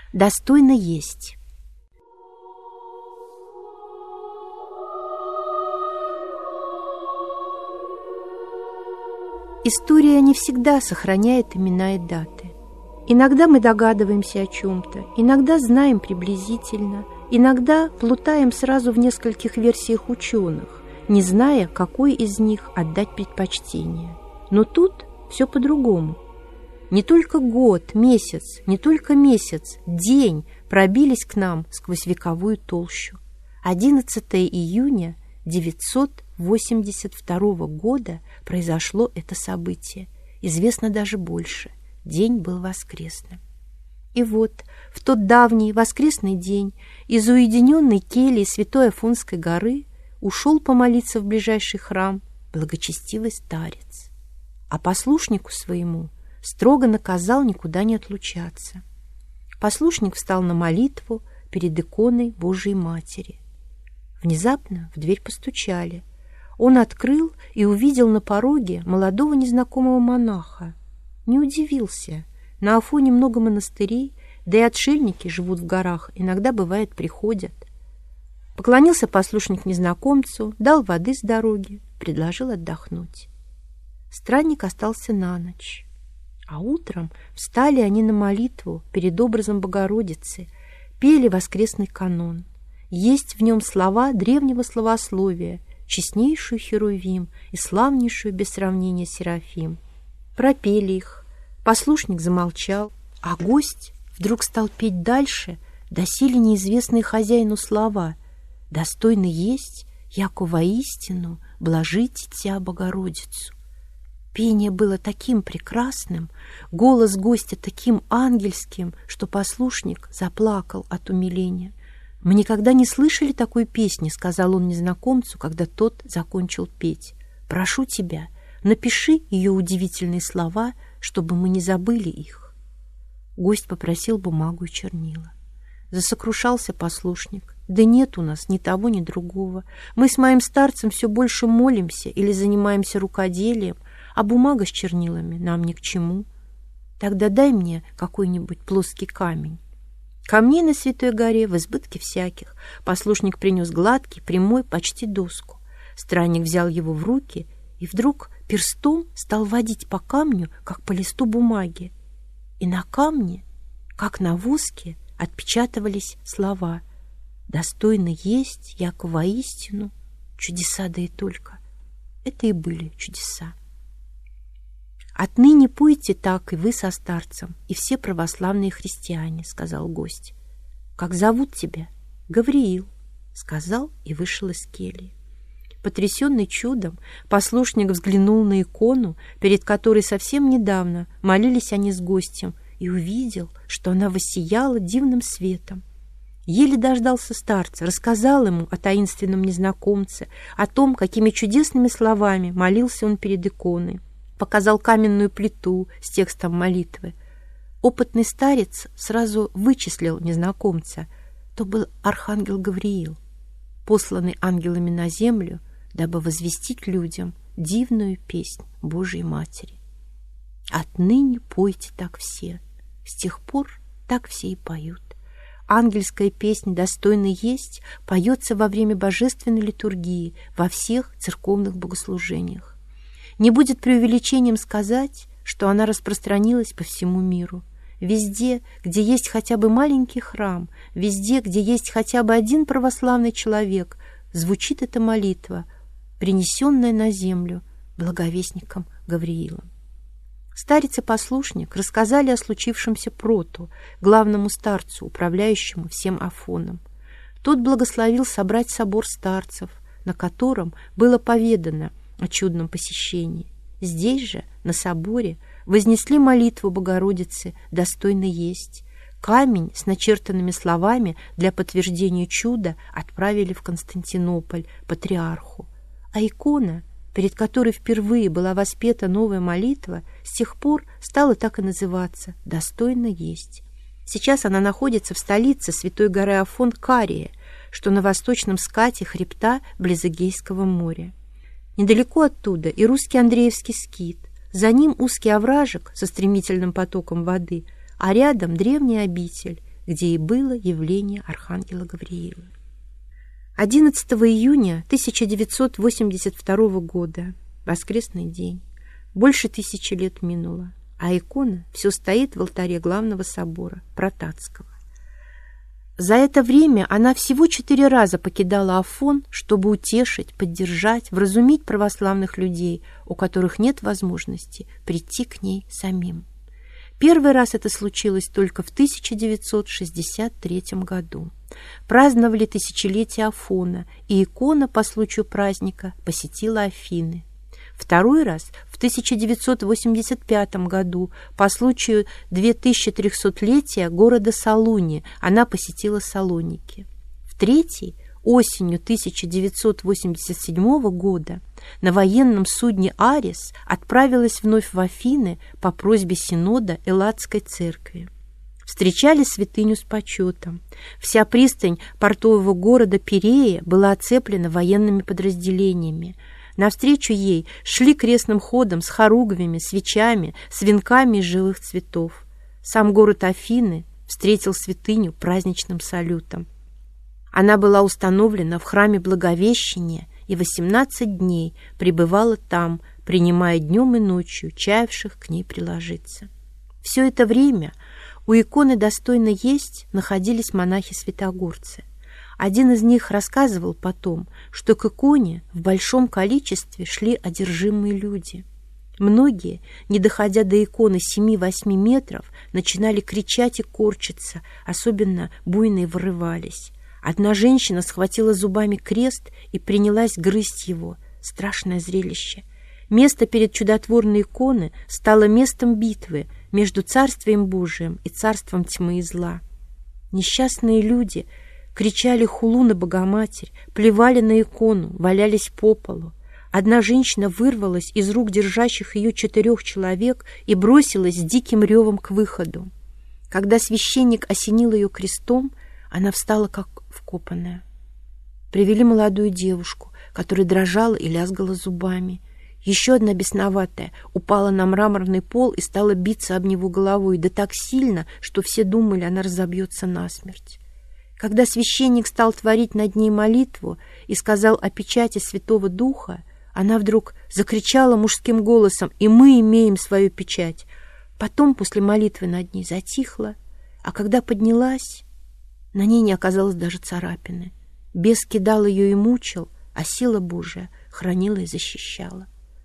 достойно есть. История не всегда сохраняет имена и даты. Иногда мы догадываемся о чем-то, иногда знаем приблизительно, иногда плутаем сразу в нескольких версиях ученых, не зная, какой из них отдать предпочтение. Но тут все по-другому. Не только год, месяц, не только месяц, день пробились к нам сквозь вековую толщу. 11 июня 982 года произошло это событие. Известно даже больше. День был воскресным. И вот в тот давний воскресный день из уединенной кельи Святой Афонской горы ушел помолиться в ближайший храм благочестивый старец, а послушнику своему строго наказал никуда не отлучаться. Послушник встал на молитву перед иконой Божией Матери. Внезапно в дверь постучали. Он открыл и увидел на пороге молодого незнакомого монаха. Не удивился. На Афоне много монастырей, да и отшельники живут в горах, иногда, бывает, приходят. Поклонился послушник незнакомцу, дал воды с дороги, предложил отдохнуть. Странник остался на ночь. А утром встали они на молитву перед образом Богородицы, пели воскресный канон. Есть в нем слова древнего словословия, честнейшую Херувим и славнейшую без сравнения Серафим. Пропели их, послушник замолчал, а гость вдруг стал петь дальше, доселе неизвестные хозяину слова: «Достойно есть, яко воистину блажите Тя Богородицу». Пение было таким прекрасным, голос гостя таким ангельским, что послушник заплакал от умиления. «Мы никогда не слышали такой песни», — сказал он незнакомцу, когда тот закончил петь. «Прошу тебя, напиши ее удивительные слова, чтобы мы не забыли их». Гость попросил бумагу и чернила. Засокрушался послушник. «Да нет у нас ни того, ни другого. Мы с моим старцем все больше молимся или занимаемся рукоделием, а бумага с чернилами нам ни к чему. Тогда дай мне какой-нибудь плоский камень». Камней на Святой горе в избытке всяких. Послушник принес гладкий, прямой, почти доску. Странник взял его в руки и вдруг перстом стал водить по камню, как по листу бумаги. И на камне, как на воске, отпечатывались слова: «Достойно есть, яко воистину, чудеса да и только». Это и были чудеса. «Отныне пойте так и вы со старцем, и все православные христиане», — сказал гость. «Как зовут тебя?» «Гавриил», — сказал и вышел из кельи. Потрясенный чудом, послушник взглянул на икону, перед которой совсем недавно молились они с гостем, и увидел, что она воссияла дивным светом. Еле дождался старца, рассказал ему о таинственном незнакомце, о том, какими чудесными словами молился он перед иконой. Показал каменную плиту с текстом молитвы. Опытный старец сразу вычислил незнакомца. То был архангел Гавриил, посланный ангелами на землю, дабы возвестить людям дивную песнь Божией Матери. «Отныне пойте так все». С тех пор так все и поют. Ангельская песня «Достойно есть» поется во время божественной литургии во всех церковных богослужениях. Не будет преувеличением сказать, что она распространилась по всему миру. Везде, где есть хотя бы маленький храм, везде, где есть хотя бы один православный человек, звучит эта молитва, принесенная на землю благовестником Гавриилом. Старец и послушник рассказали о случившемся Проту, главному старцу, управляющему всем Афоном. Тот благословил собрать собор старцев, на котором было поведано о чудном посещении. Здесь же, на соборе, вознесли молитву Богородицы «Достойно есть». Камень с начертанными словами для подтверждения чуда отправили в Константинополь патриарху. А икона, перед которой впервые была воспета новая молитва, с тех пор стала так и называться «Достойно есть». Сейчас она находится в столице Святой горы Афон Кария, что на восточном скате хребта близ Эгейского моря. Недалеко оттуда и русский Андреевский скит, за ним узкий овражек со стремительным потоком воды, а рядом древняя обитель, где и было явление архангела Гавриила. 11 июня 1982 года, воскресный день, больше 1000 лет минуло, а икона все стоит в алтаре главного собора Протатского. За это время она всего 4 раза покидала Афон, чтобы утешить, поддержать, вразумить православных людей, у которых нет возможности прийти к ней самим. Первый раз это случилось только в 1963 году. Праздновали тысячелетие Афона, и икона по случаю праздника посетила Афины. Второй раз в 1985 году по случаю 2300-летия города Салуни она посетила Салоники. В третий осенью 1987 года на военном судне «Арис» отправилась вновь в Афины по просьбе Синода Элладской церкви. Встречали святыню с почетом. Вся пристань портового города Пирея была оцеплена военными подразделениями. Навстречу ей шли крестным ходом с хоругвями, свечами, с венками из живых цветов. Сам город Афины встретил святыню праздничным салютом. Она была установлена в храме Благовещения и 18 дней пребывала там, принимая днем и ночью чаявших к ней приложиться. Все это время у иконы «Достойно есть» находились монахи-святогорцы. Один из них рассказывал потом, что к иконе в большом количестве шли одержимые люди. Многие, не доходя до иконы 7-8 метров, начинали кричать и корчиться, особенно буйные вырывались. Одна женщина схватила зубами крест и принялась грызть его. Страшное зрелище. Место перед чудотворной иконой стало местом битвы между Царствием Божиим и царством тьмы и зла. Несчастные люди кричали хулу на Богоматерь, плевали на икону, валялись по полу. Одна женщина вырвалась из рук держащих ее 4 человек и бросилась с диким ревом к выходу. Когда священник осенил ее крестом, она встала как вкопанная. Привели молодую девушку, которая дрожала и лязгала зубами. Еще одна бесноватая упала на мраморный пол и стала биться об него головой, да так сильно, что все думали, она разобьется насмерть. Когда священник стал творить над ней молитву и сказал о печати Святого Духа, она вдруг закричала мужским голосом: «И мы имеем свою печать». Потом, после молитвы над ней, затихла, а когда поднялась, на ней не оказалось даже царапины. Бес кидал ее и мучил, а сила Божия хранила и защищала.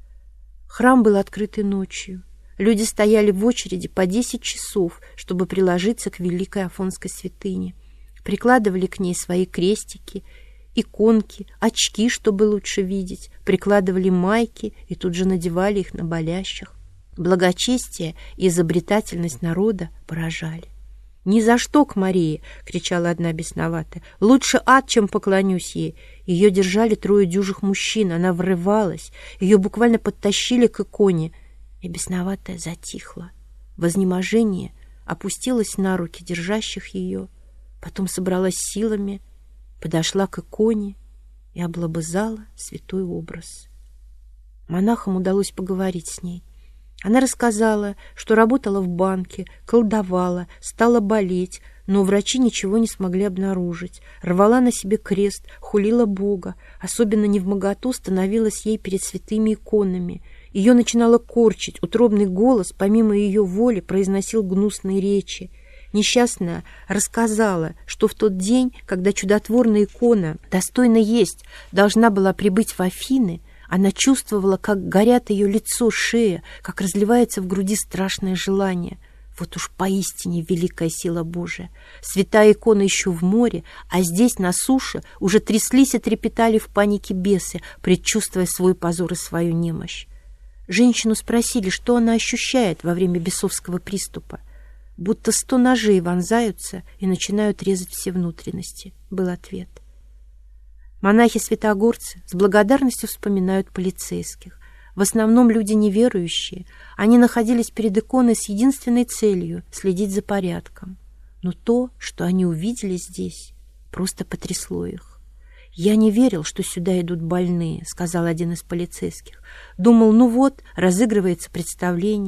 Храм был открытый ночью. Люди стояли в очереди по 10 часов, чтобы приложиться к великой Афонской святыне. Прикладывали к ней свои крестики, иконки, очки, чтобы лучше видеть, прикладывали майки и тут же надевали их на болящих. Благочестие и изобретательность народа поражали. «Ни за что к Марии!» — кричала одна бесноватая. «Лучше ад, чем поклонюсь ей!» Ее держали 3 дюжих мужчин, она врывалась, ее буквально подтащили к иконе, и бесноватая затихла. В изнеможении опустилась на руки держащих ее, потом собралась силами, подошла к иконе и облобызала святой образ. Монахам удалось поговорить с ней. Она рассказала, что работала в банке, колдовала, стала болеть, но врачи ничего не смогли обнаружить. Рвала на себе крест, хулила Бога. Особенно невмоготу становилась ей перед святыми иконами. Ее начинало корчить, утробный голос, помимо ее воли, произносил гнусные речи. Несчастная рассказала, что в тот день, когда чудотворная икона «Достойно есть» должна была прибыть в Афины, она чувствовала, как горят ее лицо, шея, как разливается в груди страшное желание. Вот уж поистине великая сила Божия. Святая икона еще в море, а здесь, на суше, уже тряслись и трепетали в панике бесы, предчувствуя свой позор и свою немощь. Женщину спросили, что она ощущает во время бесовского приступа. Будто 100 ножей вонзаются и начинают резать все внутренности, был ответ. Монахи-святогорцы с благодарностью вспоминают полицейских. В основном люди неверующие. Они находились перед иконой с единственной целью — следить за порядком. Но то, что они увидели здесь, просто потрясло их. «Я не верил, что сюда идут больные», — сказал один из полицейских. «Думал, ну вот, разыгрывается представление.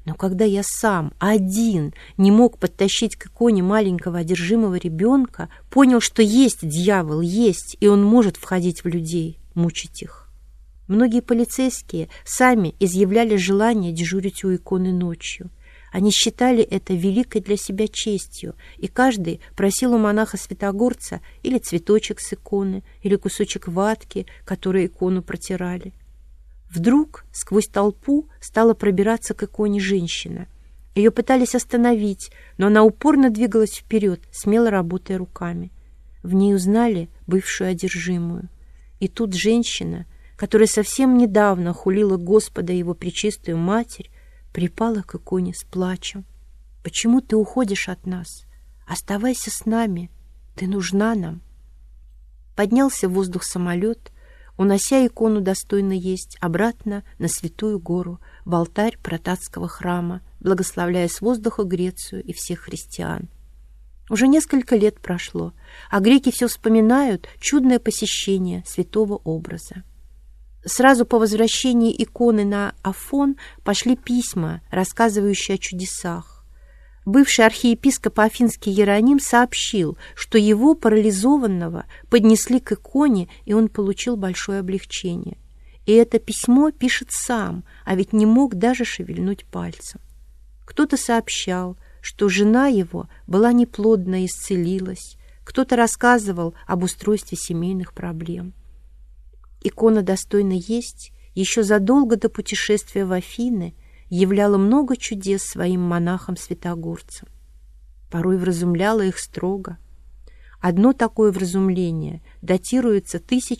Но когда я сам, один, не мог подтащить к иконе маленького одержимого ребенка, понял, что есть дьявол, есть, и он может входить в людей, мучить их. Многие полицейские сами изъявляли желание дежурить у иконы ночью. Они считали это великой для себя честью, и каждый просил у монаха-святогорца или цветочек с иконы, или кусочек ватки, который икону протирали. Вдруг сквозь толпу стала пробираться к иконе женщина. Ее пытались остановить, но она упорно двигалась вперед, смело работая руками. В ней узнали бывшую одержимую. И тут женщина, которая совсем недавно хулила Господа и его пречистую Матерь, припала к иконе с плачем. «Почему ты уходишь от нас? Оставайся с нами, ты нужна нам». Поднялся в воздух самолет, унося икону «Достойно есть» обратно на Святую Гору, в алтарь Протатского храма, благословляя с воздуха Грецию и всех христиан. Уже несколько лет прошло, а греки все вспоминают чудное посещение святого образа. Сразу по возвращении иконы на Афон пошли письма, рассказывающие о чудесах. Бывший архиепископ Афинский Иероним сообщил, что его, парализованного, поднесли к иконе, и он получил большое облегчение. И это письмо пишет сам, а ведь не мог даже шевельнуть пальцем. Кто-то сообщал, что жена его была неплодна и исцелилась, кто-то рассказывал об устройстве семейных проблем. Икона «Достойно есть» еще задолго до путешествия в Афины являла много чудес своим монахам-святогорцам. Порой вразумляла их строго. Одно такое вразумление датируется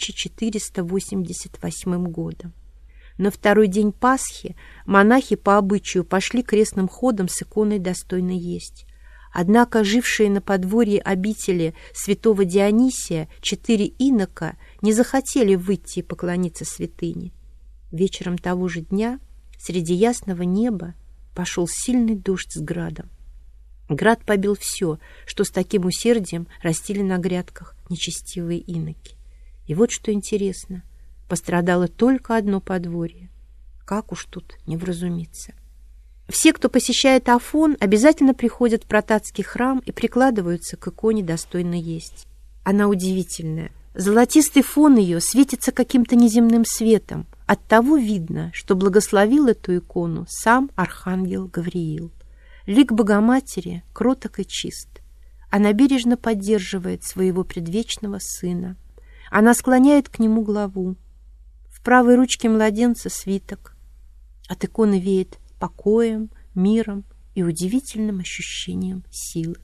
1488 годом. На второй день Пасхи монахи по обычаю пошли крестным ходом с иконой «Достойно есть». Однако жившие на подворье обители святого Дионисия 4 инока не захотели выйти и поклониться святыне. Вечером того же дня среди ясного неба пошел сильный дождь с градом. Град побил все, что с таким усердием растили на грядках нечестивые иноки. И вот что интересно, пострадало только одно подворье. Как уж тут не вразумиться. Все, кто посещает Афон, обязательно приходят в Протатский храм и прикладываются к иконе «Достойно есть». Она удивительная. Золотистый фон ее светится каким-то неземным светом. Оттого видно, что благословил эту икону сам архангел Гавриил. Лик Богоматери кроток и чист. Она бережно поддерживает своего предвечного сына. Она склоняет к нему главу. В правой ручке младенца свиток. От иконы веет покоем, миром и удивительным ощущением силы.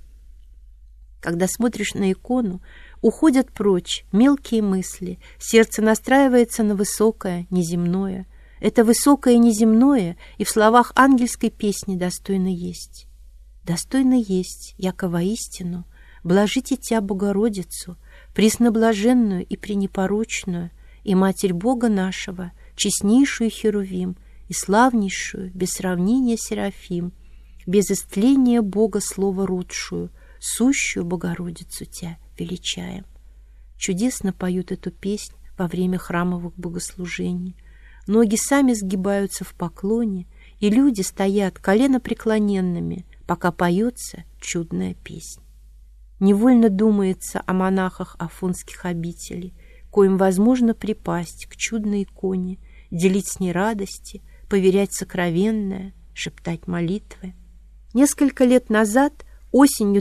Когда смотришь на икону, уходят прочь мелкие мысли, сердце настраивается на высокое, неземное. Это высокое неземное и в словах ангельской песни «Достойно есть». «Достойно есть, яко воистину, блажите Тя Богородицу, пресноблаженную и пренепорочную, и Матерь Бога нашего, честнейшую Херувим, и славнейшую, без сравнения Серафим, без истления Бога Слова родшую, сущую Богородицу Тя величаем». Чудесно поют эту песнь во время храмовых богослужений. Ноги сами сгибаются в поклоне, и люди стоят коленопреклоненными, пока поется чудная песня. Невольно думается о монахах афонских обителей, коим возможно припасть к чудной иконе, делить с ней радости, поверять сокровенное, шептать молитвы. Несколько лет назад, осенью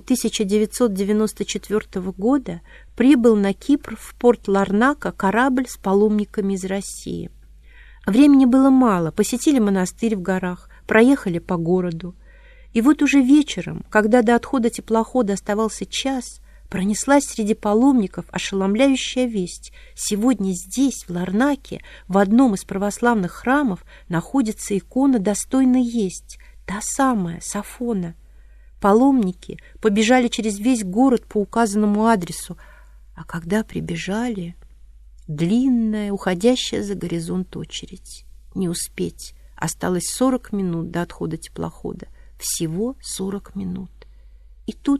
1994 года, прибыл на Кипр в порт Ларнака корабль с паломниками из России. Времени было мало, посетили монастырь в горах, проехали по городу. И вот уже вечером, когда до отхода теплохода оставался час, пронеслась среди паломников ошеломляющая весть. Сегодня здесь, в Ларнаке, в одном из православных храмов находится икона «Достойно есть», та самая, с Афона. Паломники побежали через весь город по указанному адресу, а когда прибежали, длинная, уходящая за горизонт очередь. Не успеть. Осталось 40 минут до отхода теплохода. Всего 40 минут. И тут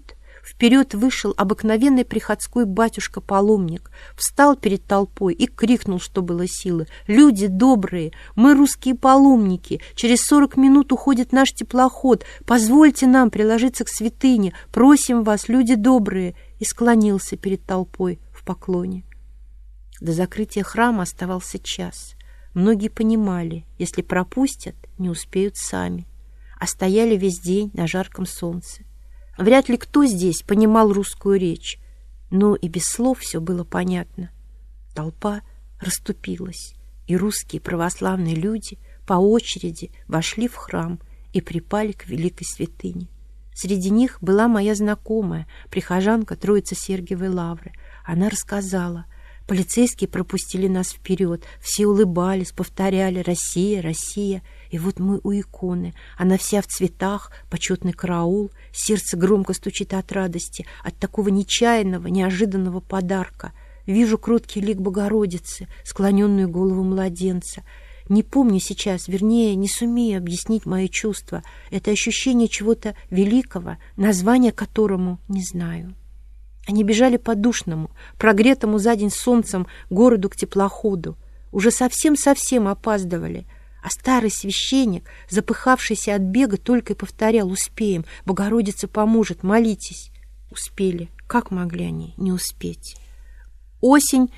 Вперед вышел обыкновенный приходской батюшка-паломник, встал перед толпой и крикнул, что было силы: «Люди добрые, мы русские паломники, через 40 минут уходит наш теплоход, позвольте нам приложиться к святыне, просим вас, люди добрые», и склонился перед толпой в поклоне. До закрытия храма оставался час. Многие понимали, если пропустят, не успеют сами, а стояли весь день на жарком солнце. Вряд ли кто здесь понимал русскую речь, но и без слов все было понятно. Толпа расступилась, и русские православные люди по очереди вошли в храм и припали к великой святыне. Среди них была моя знакомая, прихожанка Троице-Сергиевой лавры. Она рассказала: полицейские пропустили нас вперед, все улыбались, повторяли: «Россия, Россия». И вот мы у иконы, она вся в цветах, почетный караул, сердце громко стучит от радости, от такого нечаянного, неожиданного подарка. Вижу кроткий лик Богородицы, склоненную голову младенца. Не помню сейчас, вернее, не сумею объяснить мои чувства. Это ощущение чего-то великого, название которому не знаю. Они бежали по душному, прогретому за день солнцем городу к теплоходу. Уже совсем-совсем опаздывали. А старый священник, запыхавшийся от бега, только и повторял: «Успеем, Богородица поможет, молитесь». Успели. Как могли они не успеть? Осень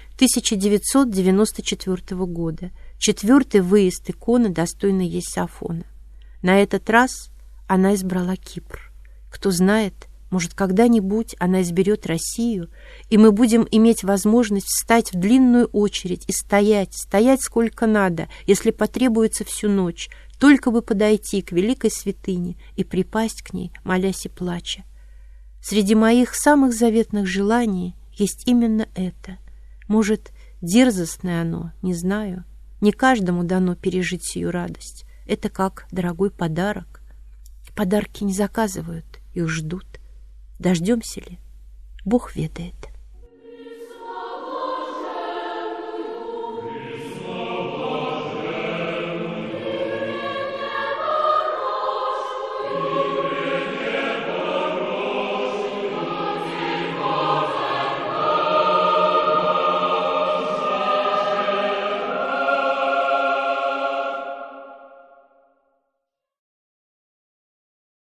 1994 года. 4-й выезд иконы, достойный есть Афона. На этот раз она избрала Кипр. Кто знает, может, когда-нибудь она изберет Россию, и мы будем иметь возможность встать в длинную очередь и стоять сколько надо, если потребуется всю ночь, только бы подойти к великой святыне и припасть к ней, молясь и плача. Среди моих самых заветных желаний есть именно это. Может, дерзостное оно, не знаю. Не каждому дано пережить сию радость. Это как дорогой подарок. Подарки не заказывают, их ждут. Дождемся ли? Бог ведает.